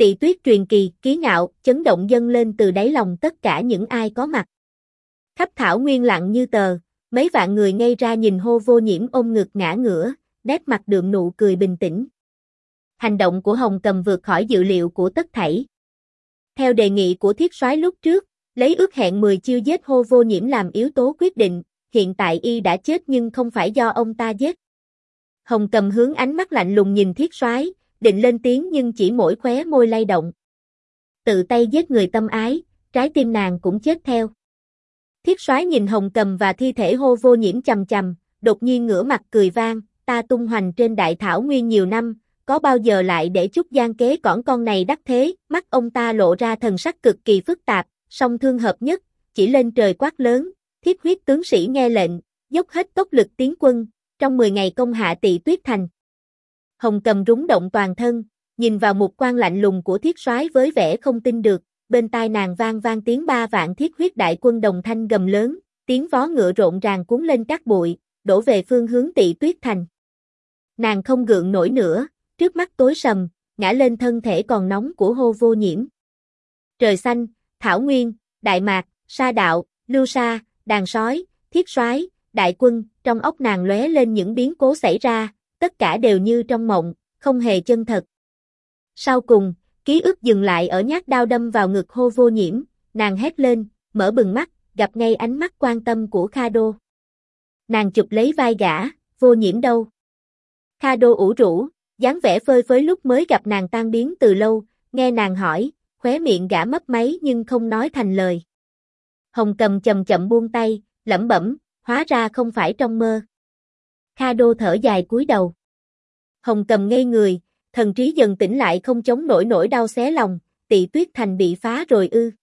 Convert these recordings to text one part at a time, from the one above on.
Tị Tuyết truyền kỳ, ký ngạo, chấn động dâng lên từ đáy lòng tất cả những ai có mặt. Khắp thảo nguyên lặng như tờ, mấy vạn người ngây ra nhìn Hô Vô Nhiễm ôm ngực ngã ngửa, nét mặt đượm nụ cười bình tĩnh. Hành động của Hồng Cầm vượt khỏi dự liệu của tất thảy. Theo đề nghị của Thiết Soái lúc trước, lấy ước hẹn 10 chiêu giết Hô Vô Nhiễm làm yếu tố quyết định, hiện tại y đã chết nhưng không phải do ông ta giết. Hồng Cầm hướng ánh mắt lạnh lùng nhìn Thiết Soái, định lên tiếng nhưng chỉ mỗi khóe môi lay động. Tự tay giết người tâm ái, trái tim nàng cũng chết theo. Thiết Soái nhìn Hồng Cầm và thi thể Hô Vô Nhiễm chằm chằm, đột nhiên ngửa mặt cười vang, ta tung hoành trên đại thảo nguyên nhiều năm, có bao giờ lại để chút gian kế cỏn con này đắc thế, mắt ông ta lộ ra thần sắc cực kỳ phức tạp, song thương hợp nhất, chỉ lên trời quát lớn, thiết huyết tướng sĩ nghe lệnh, dốc hết tốc lực tiến quân, trong 10 ngày công hạ Tị Tuyết thành. Hồng Cầm rúng động toàn thân, nhìn vào mục quang lạnh lùng của Thiết Soái với vẻ không tin được, bên tai nàng vang vang tiếng 3 vạn thiết huyết đại quân đồng thanh gầm lớn, tiếng vó ngựa rộn ràng cuốn lên cát bụi, đổ về phương hướng Tị Tuyết thành. Nàng không gượng nổi nữa, trước mắt tối sầm, ngã lên thân thể còn nóng của Hô Vô Nhiễm. Trời xanh, thảo nguyên, đại mạc, sa đạo, lưu sa, đàn sói, Thiết Soái, đại quân, trong óc nàng lóe lên những biến cố xảy ra, tất cả đều như trong mộng, không hề chân thật. Sau cùng, ký ức dừng lại ở nhát đao đâm vào ngực Hô Vô Nhiễm, nàng hét lên, mở bừng mắt, gặp ngay ánh mắt quan tâm của Kha Đô. Nàng chụp lấy vai gã, Vô Nhiễm đâu? Kha Đô ủ rũ, dáng vẻ phơi phới lúc mới gặp nàng tan biến từ lâu, nghe nàng hỏi, khóe miệng gã mấp máy nhưng không nói thành lời. Hồng Cầm chậm chậm buông tay, lẩm bẩm, hóa ra không phải trong mơ. Kha Đô thở dài cúi đầu. Hồng Cầm ngây người, thần trí dần tỉnh lại không chống nổi nỗi đau xé lòng, Tị Tuyết thành bị phá rồi ư?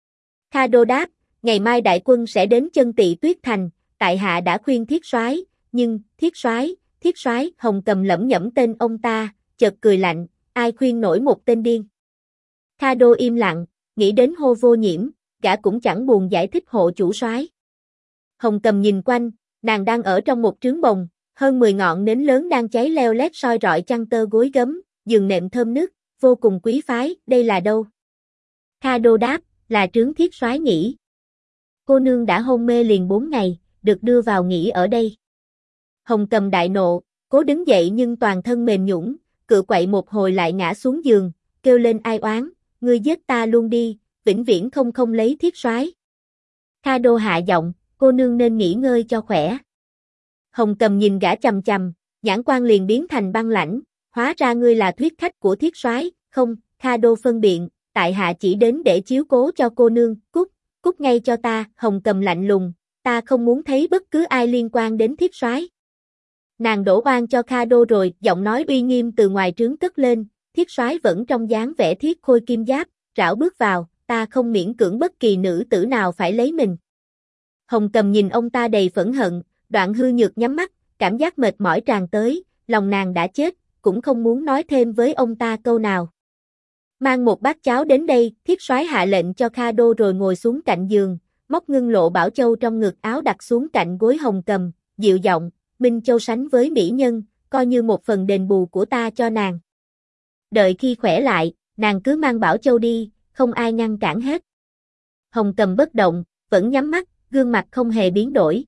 Kha Đô đáp, ngày mai đại quân sẽ đến chân Tị Tuyết thành, tại hạ đã khuyên Thiết Soái, nhưng, Thiết Soái, Hồng Cầm lẩm nhẩm tên ông ta, chợt cười lạnh, ai khuyên nổi một tên điên. Kha Đô im lặng, nghĩ đến Hô Vô Nhiễm, gã cũng chẳng buồn giải thích hộ chủ soái. Hồng Cầm nhìn quanh, nàng đang ở trong một trướng bồng, hơn 10 ngọn nến lớn đang cháy leo lét soi rọi chăn tơ gối gấm, giường nệm thơm nức, vô cùng quý phái, đây là đâu? Kha Đô đáp, là trướng Thiết Soái nghỉ. Cô nương đã hôn mê liền 4 ngày, được đưa vào nghỉ ở đây. Hồng Cầm đại nộ, cố đứng dậy nhưng toàn thân mềm nhũn, cựa quậy một hồi lại ngã xuống giường, kêu lên ai oán, ngươi giết ta luôn đi, vĩnh viễn không lấy Thiết Soái. Kha Đô hạ giọng, cô nương nên nghỉ ngơi cho khỏe. Hồng Cầm nhìn gã chằm chằm, nhãn quan liền biến thành băng lãnh, hóa ra ngươi là thuyết khách của Thiết Soái, không, Kha Đô phân biện, tại hạ chỉ đến để chiếu cố cho cô nương, cút ngay cho ta, Hồng Cầm lạnh lùng, ta không muốn thấy bất cứ ai liên quan đến Thiết Soái. Nàng đổ oan cho Kha Đô rồi, giọng nói uy nghiêm từ ngoài trướng cất lên, Thiết Soái vẫn trong dáng vẻ thiết khôi kim giáp, rảo bước vào, ta không miễn cưỡng bất kỳ nữ tử nào phải lấy mình. Hồng Cầm nhìn ông ta đầy phẫn hận, Đoạn Hư Nhược nhắm mắt, cảm giác mệt mỏi tràn tới, lòng nàng đã chết, cũng không muốn nói thêm với ông ta câu nào. Mang một bát cháo đến đây, Thiết Soái hạ lệnh cho Kha Đô rồi ngồi xuống cạnh giường, móc ngưng lộ bảo châu trong ngực áo đặt xuống cạnh gối Hồng Cầm, dịu giọng, Minh Châu sánh với mỹ nhân, coi như một phần đền bù của ta cho nàng. Đợi khi khỏe lại, nàng cứ mang bảo châu đi, không ai ngăn cản hết. Hồng Cầm bất động, vẫn nhắm mắt, gương mặt không hề biến đổi.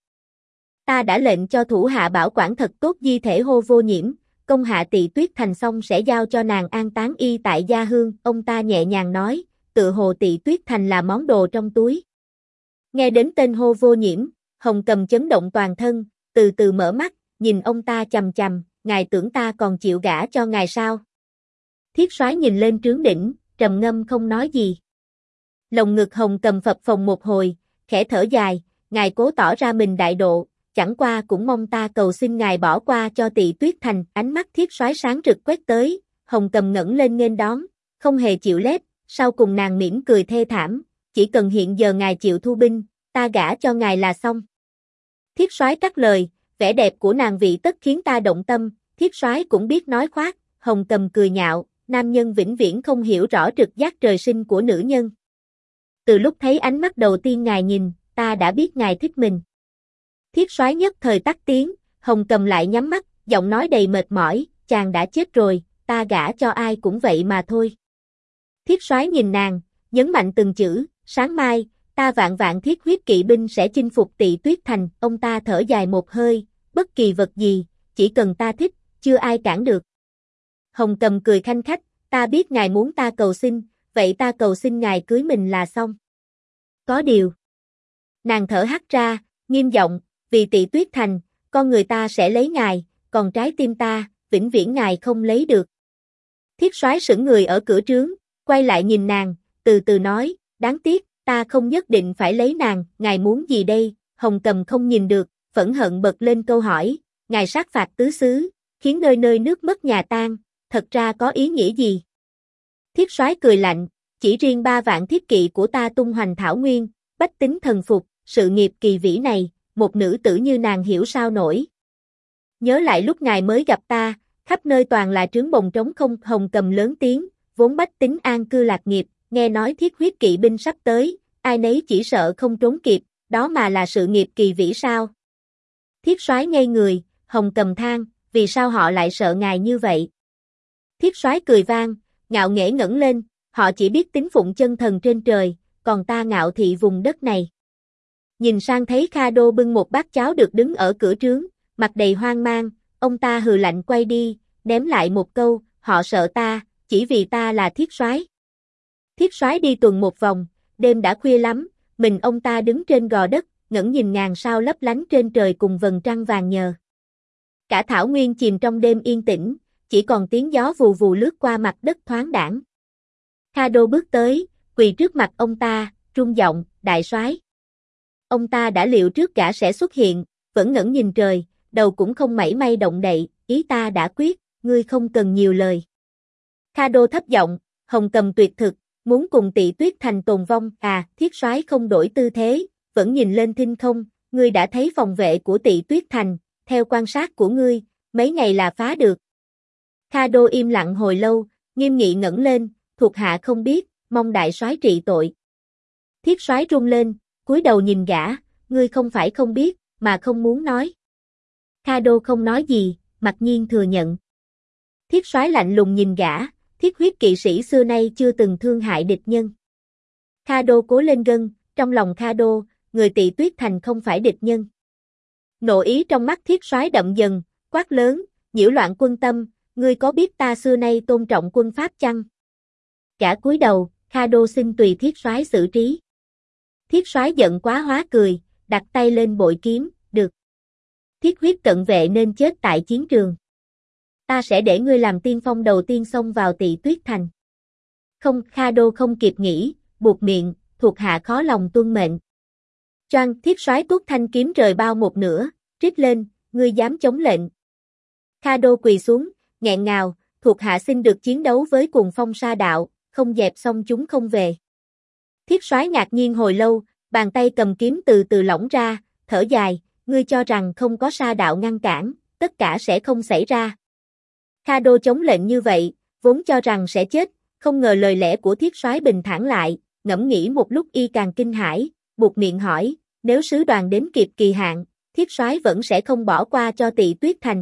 Ta đã lệnh cho thủ hạ bảo quản thật tốt di thể Hô Vô Nhiễm, công hạ Tị Tuyết thành xong sẽ giao cho nàng an táng y tại gia hương, ông ta nhẹ nhàng nói, tự hồ Tị Tuyết thành là món đồ trong túi. Nghe đến tên Hô Vô Nhiễm, Hồng Cầm chấn động toàn thân, từ từ mở mắt, nhìn ông ta chằm chằm, ngài tưởng ta còn chịu gả cho ngài sao? Thiết Soái nhìn lên trướng đỉnh, trầm ngâm không nói gì. Lồng ngực Hồng Cầm phập phồng một hồi, khẽ thở dài, ngài cố tỏ ra mình đại độ, chẳng qua cũng mong ta cầu xin ngài bỏ qua cho Tị Tuyết thành, ánh mắt Thiết Soái sáng rực quét tới, Hồng Cầm ngẩng lên nghênh đón, không hề chịu lép, sau cùng nàng mỉm cười thê thảm, chỉ cần hiện giờ ngài chịu thu binh, ta gả cho ngài là xong. Thiết Soái cắt lời, vẻ đẹp của nàng vị tất khiến ta động tâm, Thiết Soái cũng biết nói khoác, Hồng Cầm cười nhạo, nam nhân vĩnh viễn không hiểu rõ trực giác trời sinh của nữ nhân. Từ lúc thấy ánh mắt đầu tiên ngài nhìn, ta đã biết ngài thích mình. Thiết Soái nhất thời tắt tiếng, Hồng Cầm lại nhắm mắt, giọng nói đầy mệt mỏi, chàng đã chết rồi, ta gả cho ai cũng vậy mà thôi. Thiết soái nhìn nàng, nhấn mạnh từng chữ, sáng mai, ta vạn vạn thiết huyết kỵ binh sẽ chinh phục Tị Tuyết Thành. Ông ta thở dài một hơi, bất kỳ vật gì, chỉ cần ta thích, chưa ai cản được. Hồng Cầm cười khanh khách, ta biết ngài muốn ta cầu xin, vậy ta cầu xin ngài cưới mình là xong. Có điều. Nàng thở hắt ra, nghiêm giọng, vì Tị Tuyết Thành, con người ta sẽ lấy ngài, còn trái tim ta, vĩnh viễn ngài không lấy được. Thiết soái sững người ở cửa trướng, quay lại nhìn nàng, từ từ nói, đáng tiếc, ta không nhất định phải lấy nàng, ngài muốn gì đây? Hồng Cầm không nhìn được, phẫn hận bật lên câu hỏi, ngài sát phạt tứ xứ, khiến nơi nơi nước mất nhà tan, thật ra có ý nghĩa gì? Thiết soái cười lạnh, chỉ riêng 3 vạn thiết kỵ của ta tung hoành thảo nguyên, bách tính thần phục, sự nghiệp kỳ vĩ này, một nữ tử như nàng hiểu sao nổi. Nhớ lại lúc ngài mới gặp ta, khắp nơi toàn là trướng bồng trống không. Hồng Cầm lớn tiếng, vốn bách tính an cư lạc nghiệp, nghe nói thiết huyết kỵ binh sắp tới, ai nấy chỉ sợ không trốn kịp, đó mà là sự nghiệp kỳ vĩ sao? Thiết soái ngây người, Hồng Cầm than, vì sao họ lại sợ ngài như vậy? Thiết soái cười vang, ngạo nghễ ngẩng lên, họ chỉ biết tín phụng chân thần trên trời, còn ta ngạo thị vùng đất này. Nhìn sang thấy Kha Đô bưng một bát cháo được đứng ở cửa trướng, mặt đầy hoang mang, ông ta hừ lạnh quay đi, ném lại một câu, họ sợ ta, chỉ vì ta là thiết soái. Thiết soái đi tuần một vòng, đêm đã khuya lắm, mình ông ta đứng trên gò đất, ngẩng nhìn ngàn sao lấp lánh trên trời cùng vầng trăng vàng nhờ. Cả thảo nguyên chìm trong đêm yên tĩnh, chỉ còn tiếng gió vù vù lướt qua mặt đất thoáng đãng. Kha Đô bước tới, quỳ trước mặt ông ta, run giọng, đại soái. Ông ta đã liệu trước gã sẽ xuất hiện, vẫn ngẩng nhìn trời, đầu cũng không mảy may động đậy, ý ta đã quyết, ngươi không cần nhiều lời. Kha Đô thấp giọng, Hồng Cầm tuyệt thực, muốn cùng Tị Tuyết Thành tồn vong, thiết soái không đổi tư thế, vẫn nhìn lên thinh không, ngươi đã thấy phòng vệ của Tị Tuyết Thành, theo quan sát của ngươi, mấy ngày là phá được. Kha Đô im lặng hồi lâu, nghiêm nghị ngẩng lên, thuộc hạ không biết, mong đại soái trị tội. Thiết soái run lên, cúi đầu nhìn gã, ngươi không phải không biết, mà không muốn nói. Kha Đô không nói gì, mặc nhiên thừa nhận. Thiết soái lạnh lùng nhìn gã, thiết huyết kỵ sĩ xưa nay chưa từng thương hại địch nhân. Kha Đô cố lên gân, trong lòng Kha Đô, người Tị Tuyết Thành không phải địch nhân. Nộ ý trong mắt thiết soái đậm dần, quát lớn, nhiễu loạn quân tâm, ngươi có biết ta xưa nay tôn trọng quân pháp chăng? Gã cúi đầu, Kha Đô xin tùy thiết soái xử trí. Thiết soái giận quá hóa cười, đặt tay lên bội kiếm, được. Thiết huyết cận vệ nên chết tại chiến trường. Ta sẽ để ngươi làm tiên phong đầu tiên xông vào Tị Tuyết Thành. Không, Kha Đô không kịp nghĩ, buột miệng, thuộc hạ khó lòng tuân mệnh. Choang, thiết soái tuốt thanh kiếm rời bao một nửa, rít lên, ngươi dám chống lệnh. Kha Đô quỳ xuống, nghẹn ngào, thuộc hạ xin được chiến đấu với Cuồng Phong Sa Đạo, không dẹp xong chúng không về. Thiết soái ngạc nhiên hồi lâu, bàn tay cầm kiếm từ từ lỏng ra, thở dài, ngươi cho rằng không có Sa Đạo ngăn cản, tất cả sẽ không xảy ra. Kha Đô chống lệnh như vậy, vốn cho rằng sẽ chết, không ngờ lời lẽ của thiết soái bình thản lại, ngẫm nghĩ một lúc y càng kinh hãi, buột miệng hỏi, nếu sứ đoàn đến kịp kỳ hạn, thiết soái vẫn sẽ không bỏ qua cho Tị Tuyết Thành.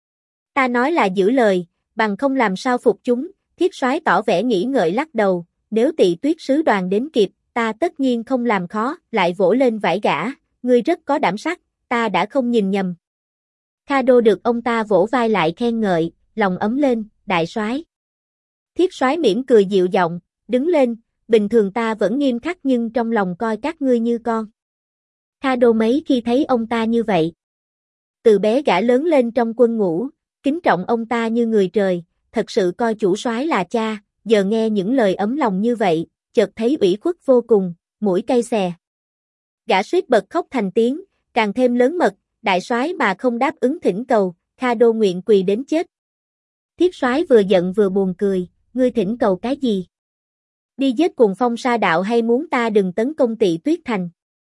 Ta nói là giữ lời, bằng không làm sao phục chúng, thiết soái tỏ vẻ nghĩ ngợi lắc đầu, nếu Tị Tuyết sứ đoàn đến kịp, ta tất nhiên không làm khó, lại vỗ lên vải gã, ngươi rất có đảm sắc, ta đã không nhìn nhầm. Kha Đô được ông ta vỗ vai lại khen ngợi, lòng ấm lên, đại soái. Thiết soái mỉm cười dịu giọng, đứng lên, bình thường ta vẫn nghiêm khắc nhưng trong lòng coi các ngươi như con. Kha Đô mấy khi thấy ông ta như vậy. Từ bé gã lớn lên trong quân ngũ, kính trọng ông ta như người trời, thật sự coi chủ soái là cha, giờ nghe những lời ấm lòng như vậy, chợt thấy ủy khuất vô cùng, mũi cay xè. Gã suýt bật khóc thành tiếng, càng thêm lớn mật, đại soái mà không đáp ứng thỉnh cầu, Kha Đô nguyện quỳ đến chết. Thiết soái vừa giận vừa buồn cười, ngươi thỉnh cầu cái gì? Đi giết Cuồng Phong Sa Đạo hay muốn ta đừng tấn công Tị Tuyết Thành?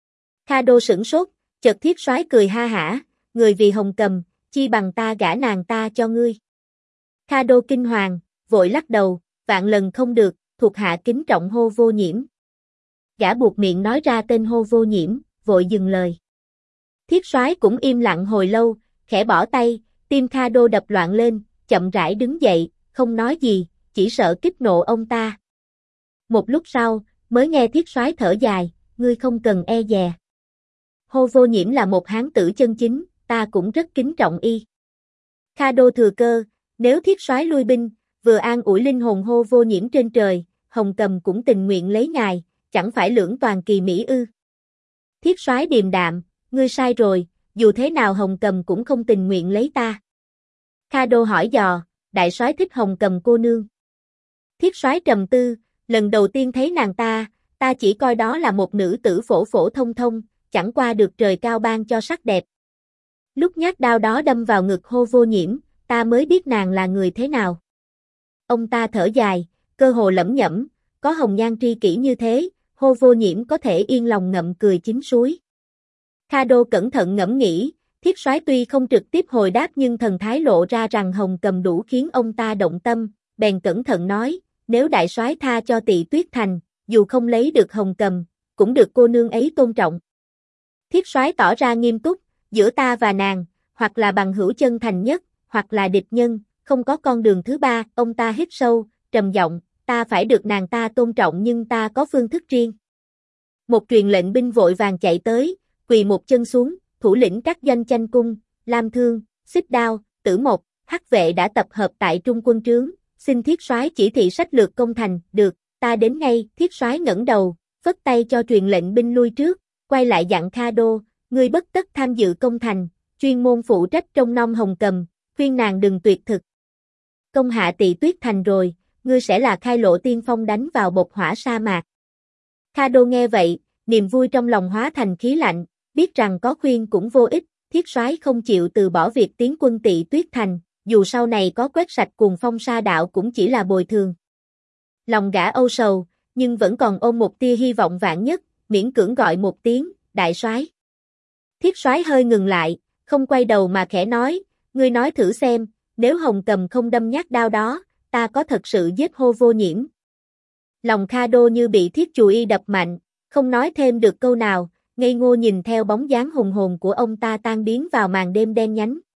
Kha Đô sửng sốt, chợt thiết soái cười ha hả, người vì Hồng Cầm, chi bằng ta gả nàng ta cho ngươi. Kha Đô kinh hoàng, vội lắc đầu, vạn lần không được, thuộc hạ kính trọng Hô Vô Nhiễm. Gã buộc miệng nói ra tên Hô Vô Nhiễm, vội dừng lời. Thiết soái cũng im lặng hồi lâu, khẽ bỏ tay, tim Kha Đô đập loạn lên, chậm rãi đứng dậy, không nói gì, chỉ sợ kích nộ ông ta. Một lúc sau, mới nghe thiết soái thở dài, ngươi không cần e dè. Hô Vô Nhiễm là một hán tử chân chính, ta cũng rất kính trọng y. Kha Đô thừa cơ, nếu thiết soái lui binh, vừa an ủi linh hồn Hô Vô Nhiễm trên trời, Hồng Cầm cũng tình nguyện lấy ngài, chẳng phải lưỡng toàn kỳ mỹ ư. Thiết soái điềm đạm, ngươi sai rồi, dù thế nào Hồng Cầm cũng không tình nguyện lấy ta. Kha Đô hỏi dò, đại soái thích Hồng Cầm cô nương. Thiết soái trầm tư, lần đầu tiên thấy nàng ta chỉ coi đó là một nữ tử phổ phổ thông thông, chẳng qua được trời cao ban cho sắc đẹp. Lúc nhát đao đó đâm vào ngực Hô Vô Nhiễm, ta mới biết nàng là người thế nào. Ông ta thở dài, cơ hồ lẩm nhẩm, có hồng nhan tri kỷ như thế, Hô Vô Nhiễm có thể yên lòng ngậm cười chín suối. Kha Đô cẩn thận ngẫm nghĩ, thiết soái tuy không trực tiếp hồi đáp nhưng thần thái lộ ra rằng Hồng Cầm đủ khiến ông ta động tâm, bèn cẩn thận nói, nếu đại soái tha cho Tị Tuyết Thành, dù không lấy được Hồng Cầm, cũng được cô nương ấy tôn trọng. Thiết soái tỏ ra nghiêm túc, giữa ta và nàng, hoặc là bằng hữu chân thành nhất, hoặc là địch nhân, không có con đường thứ ba. Ông ta hít sâu, trầm giọng, ta phải được nàng ta tôn trọng nhưng ta có phương thức riêng. Một truyền lệnh binh vội vàng chạy tới, quỳ một chân xuống, thủ lĩnh các doanh Chanh Cung, Lam Thương, Xích Đao, Tử Mộc, Hắc Vệ đã tập hợp tại trung quân trướng, xin thiết soái chỉ thị sách lược công thành. Được, ta đến ngay. Thiết soái ngẩng đầu, phất tay cho truyền lệnh binh lui trước, quay lại dặn Kha Đô, ngươi bất tất tham dự công thành, chuyên môn phụ trách trông nom Hồng Cầm, khuyên nàng đừng tuyệt thực. Công hạ Tị Tuyết Thành rồi, ngươi sẽ là khai lộ tiên phong đánh vào bộc hỏa sa mạc. Kha Đô nghe vậy, niềm vui trong lòng hóa thành khí lạnh, biết rằng có khuyên cũng vô ích, thiết soái không chịu từ bỏ việc tiến quân Tị Tuyết Thành, dù sau này có quét sạch Cuồng Phong Sa Đạo cũng chỉ là bồi thường. Lòng gã âu sầu, nhưng vẫn còn ôm một tia hy vọng vạn nhất, miễn cưỡng gọi một tiếng, đại soái. Thiết soái hơi ngừng lại, không quay đầu mà khẽ nói, ngươi nói thử xem, nếu Hồng Cầm không đâm nhát đao đó, ta có thật sự giết Hô Vô Nhiễm. Lòng Kha Đô như bị thiết chùy y đập mạnh, không nói thêm được câu nào, ngây ngô nhìn theo bóng dáng hùng hồn của ông ta tan biến vào màn đêm đen nhánh.